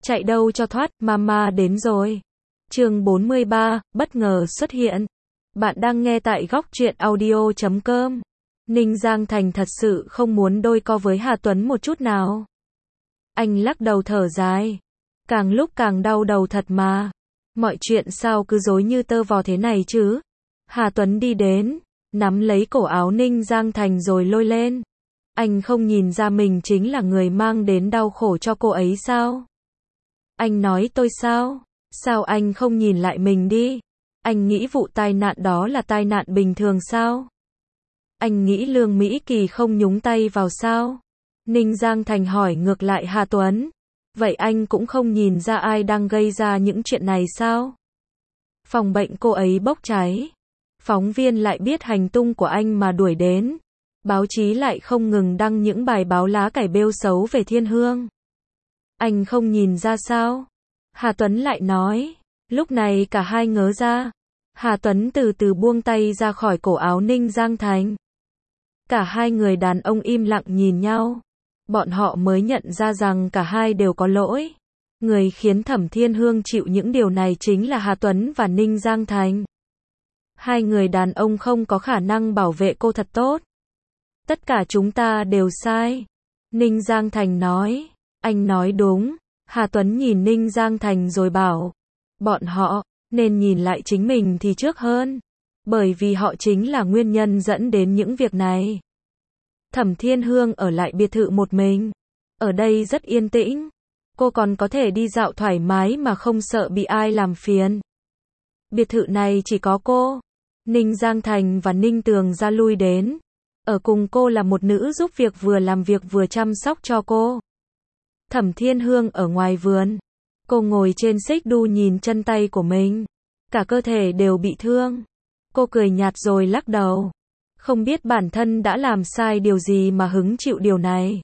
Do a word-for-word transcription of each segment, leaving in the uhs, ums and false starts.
Chạy đâu cho thoát, mama đến rồi. Chương bốn mươi ba, bất ngờ xuất hiện. Bạn đang nghe tại góc truyện audio chấm com. Ninh Giang Thành thật sự không muốn đôi co với Hà Tuấn một chút nào. Anh lắc đầu thở dài. Càng lúc càng đau đầu thật mà. Mọi chuyện sao cứ rối như tơ vò thế này chứ? Hà Tuấn đi đến, nắm lấy cổ áo Ninh Giang Thành rồi lôi lên. Anh không nhìn ra mình chính là người mang đến đau khổ cho cô ấy sao? Anh nói tôi sao? Sao anh không nhìn lại mình đi? Anh nghĩ vụ tai nạn đó là tai nạn bình thường sao? Anh nghĩ Lương Mỹ Kỳ không nhúng tay vào sao? Ninh Giang Thành hỏi ngược lại Hà Tuấn. Vậy anh cũng không nhìn ra ai đang gây ra những chuyện này sao? Phòng bệnh cô ấy bốc cháy. Phóng viên lại biết hành tung của anh mà đuổi đến. Báo chí lại không ngừng đăng những bài báo lá cải bêu xấu về Thiên Hương. Anh không nhìn ra sao? Hà Tuấn lại nói. Lúc này cả hai ngớ ra. Hà Tuấn từ từ buông tay ra khỏi cổ áo Ninh Giang Thành. Cả hai người đàn ông im lặng nhìn nhau. Bọn họ mới nhận ra rằng cả hai đều có lỗi. Người khiến Thẩm Thiên Hương chịu những điều này chính là Hà Tuấn và Ninh Giang Thành. Hai người đàn ông không có khả năng bảo vệ cô thật tốt. Tất cả chúng ta đều sai. Ninh Giang Thành nói. Anh nói đúng. Hà Tuấn nhìn Ninh Giang Thành rồi bảo. Bọn họ nên nhìn lại chính mình thì trước hơn. Bởi vì họ chính là nguyên nhân dẫn đến những việc này. Thẩm Thiên Hương ở lại biệt thự một mình. Ở đây rất yên tĩnh. Cô còn có thể đi dạo thoải mái mà không sợ bị ai làm phiền. Biệt thự này chỉ có cô. Ninh Giang Thành và Ninh Tường ra lui đến. Ở cùng cô là một nữ giúp việc vừa làm việc vừa chăm sóc cho cô. Thẩm Thiên Hương ở ngoài vườn. Cô ngồi trên xích đu nhìn chân tay của mình. Cả cơ thể đều bị thương. Cô cười nhạt rồi lắc đầu. Không biết bản thân đã làm sai điều gì mà hứng chịu điều này.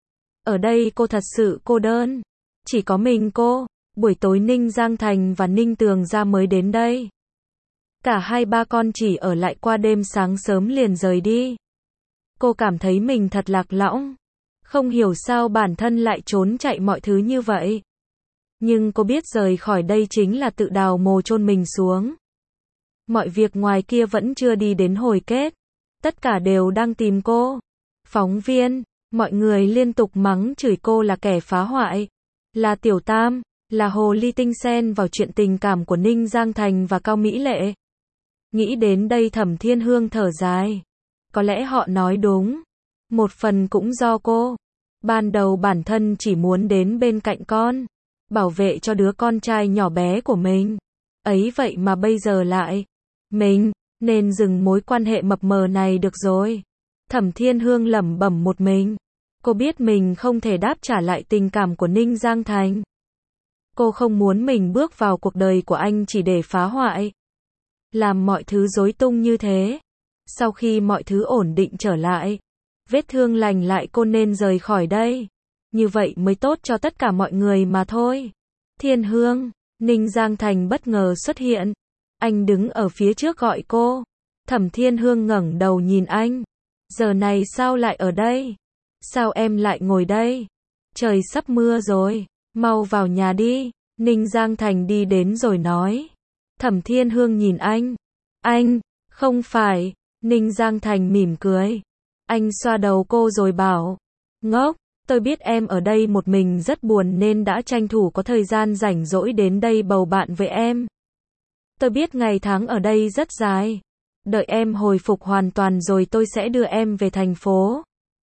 Ở đây cô thật sự cô đơn. Chỉ có mình cô. Buổi tối Ninh Giang Thành và Ninh Tường ra mới đến đây. Cả hai ba con chỉ ở lại qua đêm, sáng sớm liền rời đi. Cô cảm thấy mình thật lạc lõng. Không hiểu sao bản thân lại trốn chạy mọi thứ như vậy. Nhưng cô biết rời khỏi đây chính là tự đào mồ chôn mình xuống. Mọi việc ngoài kia vẫn chưa đi đến hồi kết. Tất cả đều đang tìm cô. Phóng viên, mọi người liên tục mắng chửi cô là kẻ phá hoại. Là tiểu tam, là hồ ly tinh xen vào chuyện tình cảm của Ninh Giang Thành và Cao Mỹ Lệ. Nghĩ đến đây Thẩm Thiên Hương thở dài. Có lẽ họ nói đúng. Một phần cũng do cô. Ban đầu bản thân chỉ muốn đến bên cạnh con. Bảo vệ cho đứa con trai nhỏ bé của mình. Ấy vậy mà bây giờ lại. Mình nên dừng mối quan hệ mập mờ này được rồi. Thẩm Thiên Hương lẩm bẩm một mình. Cô biết mình không thể đáp trả lại tình cảm của Ninh Giang Thành. Cô không muốn mình bước vào cuộc đời của anh chỉ để phá hoại. Làm mọi thứ rối tung như thế. Sau khi mọi thứ ổn định trở lại. Vết thương lành lại cô nên rời khỏi đây. Như vậy mới tốt cho tất cả mọi người mà thôi. Thiên Hương, Ninh Giang Thành bất ngờ xuất hiện. Anh đứng ở phía trước gọi cô. Thẩm Thiên Hương ngẩng đầu nhìn anh. Giờ này sao lại ở đây? Sao em lại ngồi đây? Trời sắp mưa rồi. Mau vào nhà đi. Ninh Giang Thành đi đến rồi nói. Thẩm Thiên Hương nhìn anh. Anh, không phải. Ninh Giang Thành mỉm cười. Anh xoa đầu cô rồi bảo. Ngốc, tôi biết em ở đây một mình rất buồn nên đã tranh thủ có thời gian rảnh rỗi đến đây bầu bạn với em. Tôi biết ngày tháng ở đây rất dài. Đợi em hồi phục hoàn toàn rồi tôi sẽ đưa em về thành phố.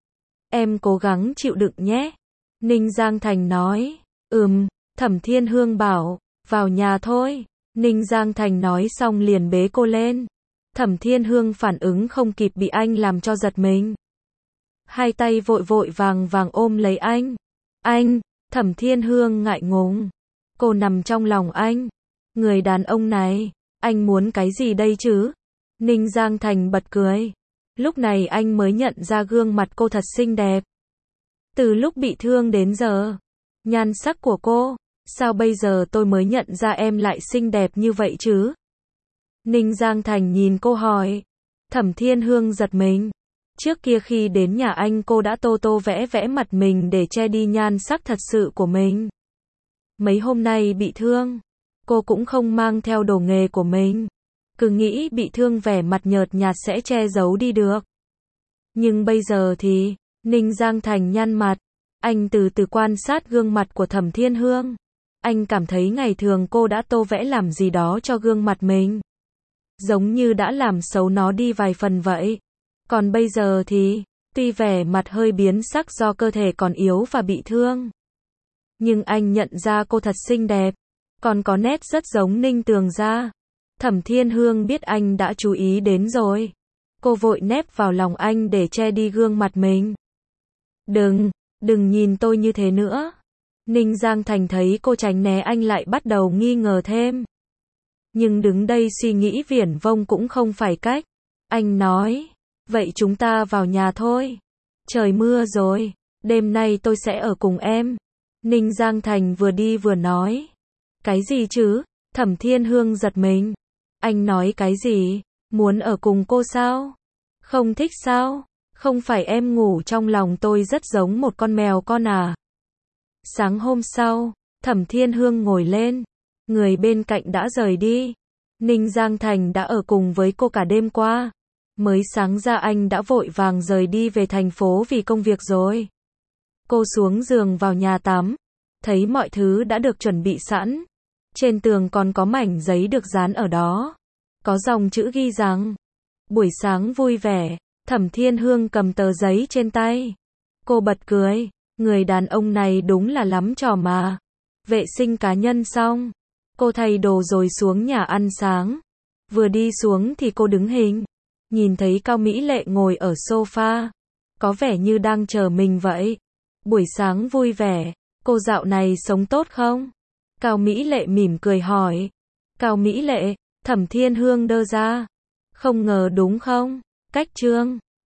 Em cố gắng chịu đựng nhé. Ninh Giang Thành nói. Ừm, Thẩm Thiên Hương bảo. Vào nhà thôi. Ninh Giang Thành nói xong liền bế cô lên. Thẩm Thiên Hương phản ứng không kịp bị anh làm cho giật mình. Hai tay vội vội vàng vàng ôm lấy anh. Anh, Thẩm Thiên Hương ngại ngùng. Cô nằm trong lòng anh. Người đàn ông này, anh muốn cái gì đây chứ? Ninh Giang Thành bật cười. Lúc này anh mới nhận ra gương mặt cô thật xinh đẹp. Từ lúc bị thương đến giờ, nhan sắc của cô, sao bây giờ tôi mới nhận ra em lại xinh đẹp như vậy chứ? Ninh Giang Thành nhìn cô hỏi. Thẩm Thiên Hương giật mình. Trước kia khi đến nhà anh cô đã tô tô vẽ vẽ mặt mình để che đi nhan sắc thật sự của mình. Mấy hôm nay bị thương, cô cũng không mang theo đồ nghề của mình. Cứ nghĩ bị thương vẻ mặt nhợt nhạt sẽ che giấu đi được. Nhưng bây giờ thì, Ninh Giang Thành nhăn mặt. Anh từ từ quan sát gương mặt của Thẩm Thiên Hương. Anh cảm thấy ngày thường cô đã tô vẽ làm gì đó cho gương mặt mình. Giống như đã làm xấu nó đi vài phần vậy. Còn bây giờ thì, tuy vẻ mặt hơi biến sắc do cơ thể còn yếu và bị thương. Nhưng anh nhận ra cô thật xinh đẹp. Còn có nét rất giống Ninh Tường Gia. Thẩm Thiên Hương biết anh đã chú ý đến rồi. Cô vội nép vào lòng anh để che đi gương mặt mình. Đừng, đừng nhìn tôi như thế nữa. Ninh Giang Thành thấy cô tránh né anh lại bắt đầu nghi ngờ thêm. Nhưng đứng đây suy nghĩ viển vông cũng không phải cách. Anh nói, vậy chúng ta vào nhà thôi. Trời mưa rồi, đêm nay tôi sẽ ở cùng em. Ninh Giang Thành vừa đi vừa nói. Cái gì chứ? Thẩm Thiên Hương giật mình. Anh nói cái gì? Muốn ở cùng cô sao? Không thích sao? Không phải em ngủ trong lòng tôi rất giống một con mèo con à? Sáng hôm sau, Thẩm Thiên Hương ngồi lên. Người bên cạnh đã rời đi. Ninh Giang Thành đã ở cùng với cô cả đêm qua. Mới sáng ra anh đã vội vàng rời đi về thành phố vì công việc rồi. Cô xuống giường vào nhà tắm. Thấy mọi thứ đã được chuẩn bị sẵn. Trên tường còn có mảnh giấy được dán ở đó. Có dòng chữ ghi rằng, buổi sáng vui vẻ. Thẩm Thiên Hương cầm tờ giấy trên tay. Cô bật cười. Người đàn ông này đúng là lắm trò mà. Vệ sinh cá nhân xong, cô thay đồ rồi xuống nhà ăn sáng. Vừa đi xuống thì cô đứng hình. Nhìn thấy Cao Mỹ Lệ ngồi ở sofa. Có vẻ như đang chờ mình vậy. Buổi sáng vui vẻ. Cô dạo này sống tốt không? Cao Mỹ Lệ mỉm cười hỏi. Cao Mỹ Lệ, Thẩm Thiên Hương đơ ra. Không ngờ đúng không? Cách trương.